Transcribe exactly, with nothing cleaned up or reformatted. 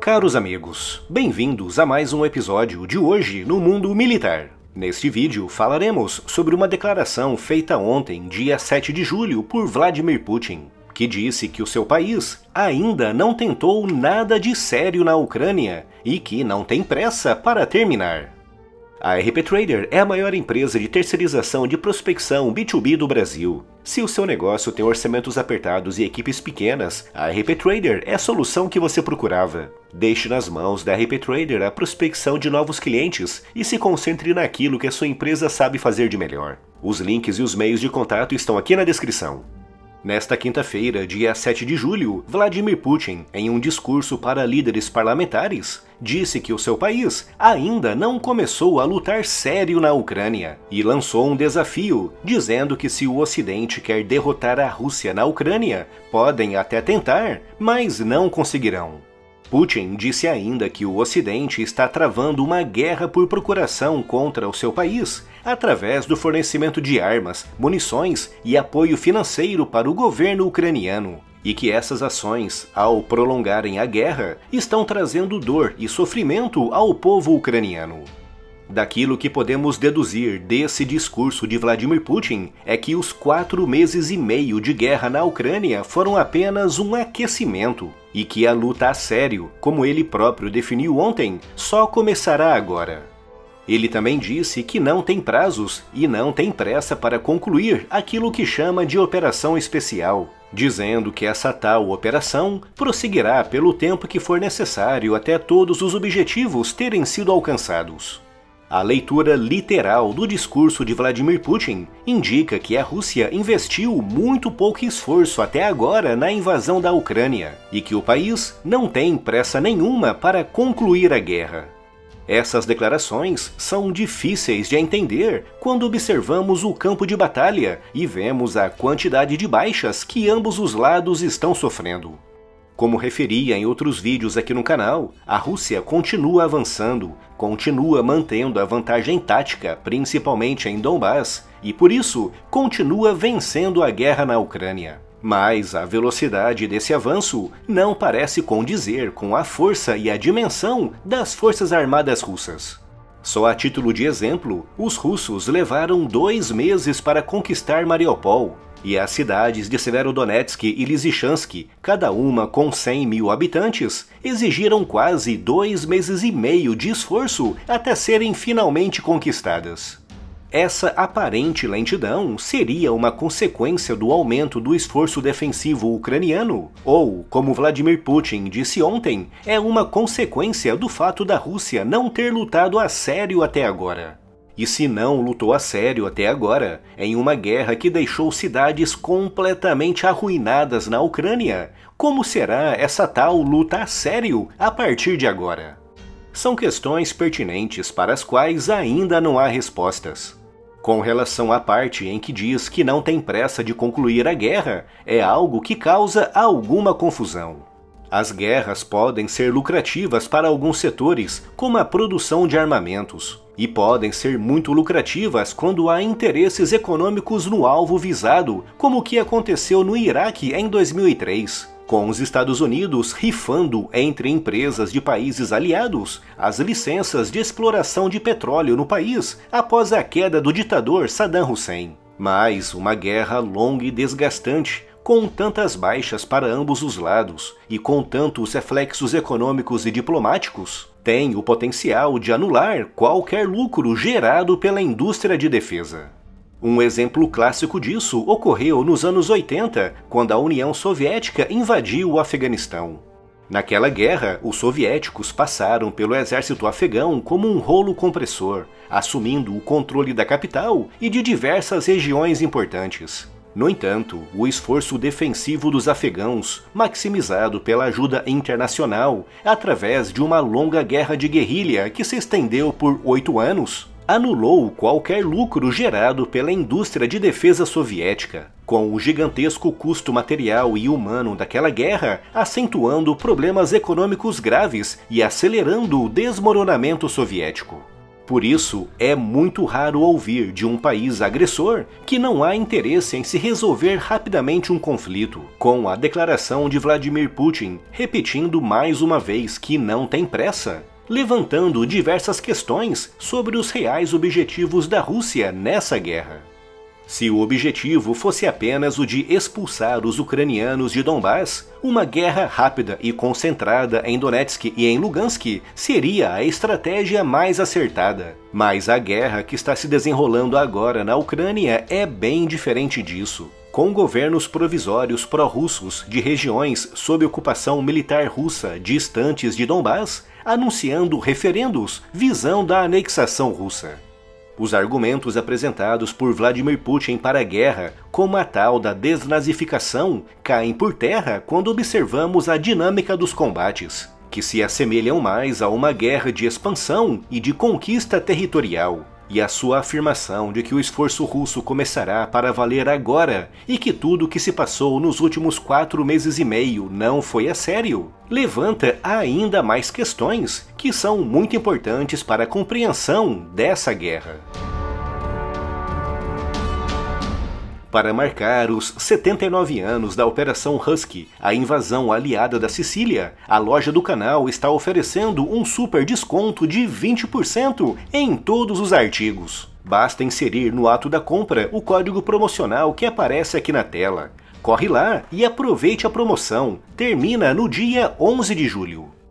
Caros amigos, bem-vindos a mais um episódio de Hoje no Mundo Militar. Neste vídeo falaremos sobre uma declaração feita ontem, dia sete de julho, por Vladimir Putin, que disse que o seu país ainda não tentou nada de sério na Ucrânia e que não tem pressa para terminar. A R P Trader é a maior empresa de terceirização de prospecção B dois B do Brasil. Se o seu negócio tem orçamentos apertados e equipes pequenas, a R P Trader é a solução que você procurava. Deixe nas mãos da R P Trader a prospecção de novos clientes e se concentre naquilo que a sua empresa sabe fazer de melhor. Os links e os meios de contato estão aqui na descrição. Nesta quinta-feira, dia sete de julho, Vladimir Putin, em um discurso para líderes parlamentares, disse que o seu país ainda não começou a lutar sério na Ucrânia e lançou um desafio, dizendo que se o Ocidente quer derrotar a Rússia na Ucrânia, podem até tentar, mas não conseguirão. Putin disse ainda que o Ocidente está travando uma guerra por procuração contra o seu país, através do fornecimento de armas, munições e apoio financeiro para o governo ucraniano, e que essas ações, ao prolongarem a guerra, estão trazendo dor e sofrimento ao povo ucraniano. Daquilo que podemos deduzir desse discurso de Vladimir Putin é que os quatro meses e meio de guerra na Ucrânia foram apenas um aquecimento, e que a luta a sério, como ele próprio definiu ontem, só começará agora. Ele também disse que não tem prazos e não tem pressa para concluir aquilo que chama de operação especial, dizendo que essa tal operação prosseguirá pelo tempo que for necessário até todos os objetivos terem sido alcançados. A leitura literal do discurso de Vladimir Putin indica que a Rússia investiu muito pouco esforço até agora na invasão da Ucrânia e que o país não tem pressa nenhuma para concluir a guerra. Essas declarações são difíceis de entender quando observamos o campo de batalha e vemos a quantidade de baixas que ambos os lados estão sofrendo. Como referia em outros vídeos aqui no canal, a Rússia continua avançando, continua mantendo a vantagem tática, principalmente em Donbás, e por isso continua vencendo a guerra na Ucrânia. Mas a velocidade desse avanço não parece condizer com a força e a dimensão das forças armadas russas. Só a título de exemplo, os russos levaram dois meses para conquistar Mariupol, e as cidades de Severodonetsk e Lysychansk, cada uma com cem mil habitantes, exigiram quase dois meses e meio de esforço até serem finalmente conquistadas. Essa aparente lentidão seria uma consequência do aumento do esforço defensivo ucraniano? Ou, como Vladimir Putin disse ontem, é uma consequência do fato da Rússia não ter lutado a sério até agora? E se não lutou a sério até agora, em uma guerra que deixou cidades completamente arruinadas na Ucrânia, como será essa tal luta a sério a partir de agora? São questões pertinentes para as quais ainda não há respostas. Com relação à parte em que diz que não tem pressa de concluir a guerra, é algo que causa alguma confusão. As guerras podem ser lucrativas para alguns setores, como a produção de armamentos, e podem ser muito lucrativas quando há interesses econômicos no alvo visado, como o que aconteceu no Iraque em dois mil e três. Com os Estados Unidos rifando entre empresas de países aliados as licenças de exploração de petróleo no país após a queda do ditador Saddam Hussein. Mas uma guerra longa e desgastante, com tantas baixas para ambos os lados e com tantos reflexos econômicos e diplomáticos, tem o potencial de anular qualquer lucro gerado pela indústria de defesa. Um exemplo clássico disso ocorreu nos anos oitenta, quando a União Soviética invadiu o Afeganistão. Naquela guerra, os soviéticos passaram pelo exército afegão como um rolo compressor, assumindo o controle da capital e de diversas regiões importantes. No entanto, o esforço defensivo dos afegãos, maximizado pela ajuda internacional através de uma longa guerra de guerrilha que se estendeu por oito anos, anulou qualquer lucro gerado pela indústria de defesa soviética, com o gigantesco custo material e humano daquela guerra acentuando problemas econômicos graves e acelerando o desmoronamento soviético. Por isso, é muito raro ouvir de um país agressor que não há interesse em se resolver rapidamente um conflito, com a declaração de Vladimir Putin repetindo mais uma vez que não tem pressa, levantando diversas questões sobre os reais objetivos da Rússia nessa guerra. Se o objetivo fosse apenas o de expulsar os ucranianos de Donbás, uma guerra rápida e concentrada em Donetsk e em Lugansk seria a estratégia mais acertada. Mas a guerra que está se desenrolando agora na Ucrânia é bem diferente disso. Com governos provisórios pró-russos de regiões sob ocupação militar russa distantes de Donbás, anunciando referendos visando a anexação russa. Os argumentos apresentados por Vladimir Putin para a guerra, como a tal da desnazificação, caem por terra quando observamos a dinâmica dos combates, que se assemelham mais a uma guerra de expansão e de conquista territorial. E a sua afirmação de que o esforço russo começará para valer agora e que tudo o que se passou nos últimos quatro meses e meio não foi a sério, levanta ainda mais questões que são muito importantes para a compreensão dessa guerra. Para marcar os setenta e nove anos da Operação Husky, a invasão aliada da Sicília, a loja do canal está oferecendo um super desconto de vinte por cento em todos os artigos. Basta inserir no ato da compra o código promocional que aparece aqui na tela. Corre lá e aproveite a promoção. Termina no dia onze de julho.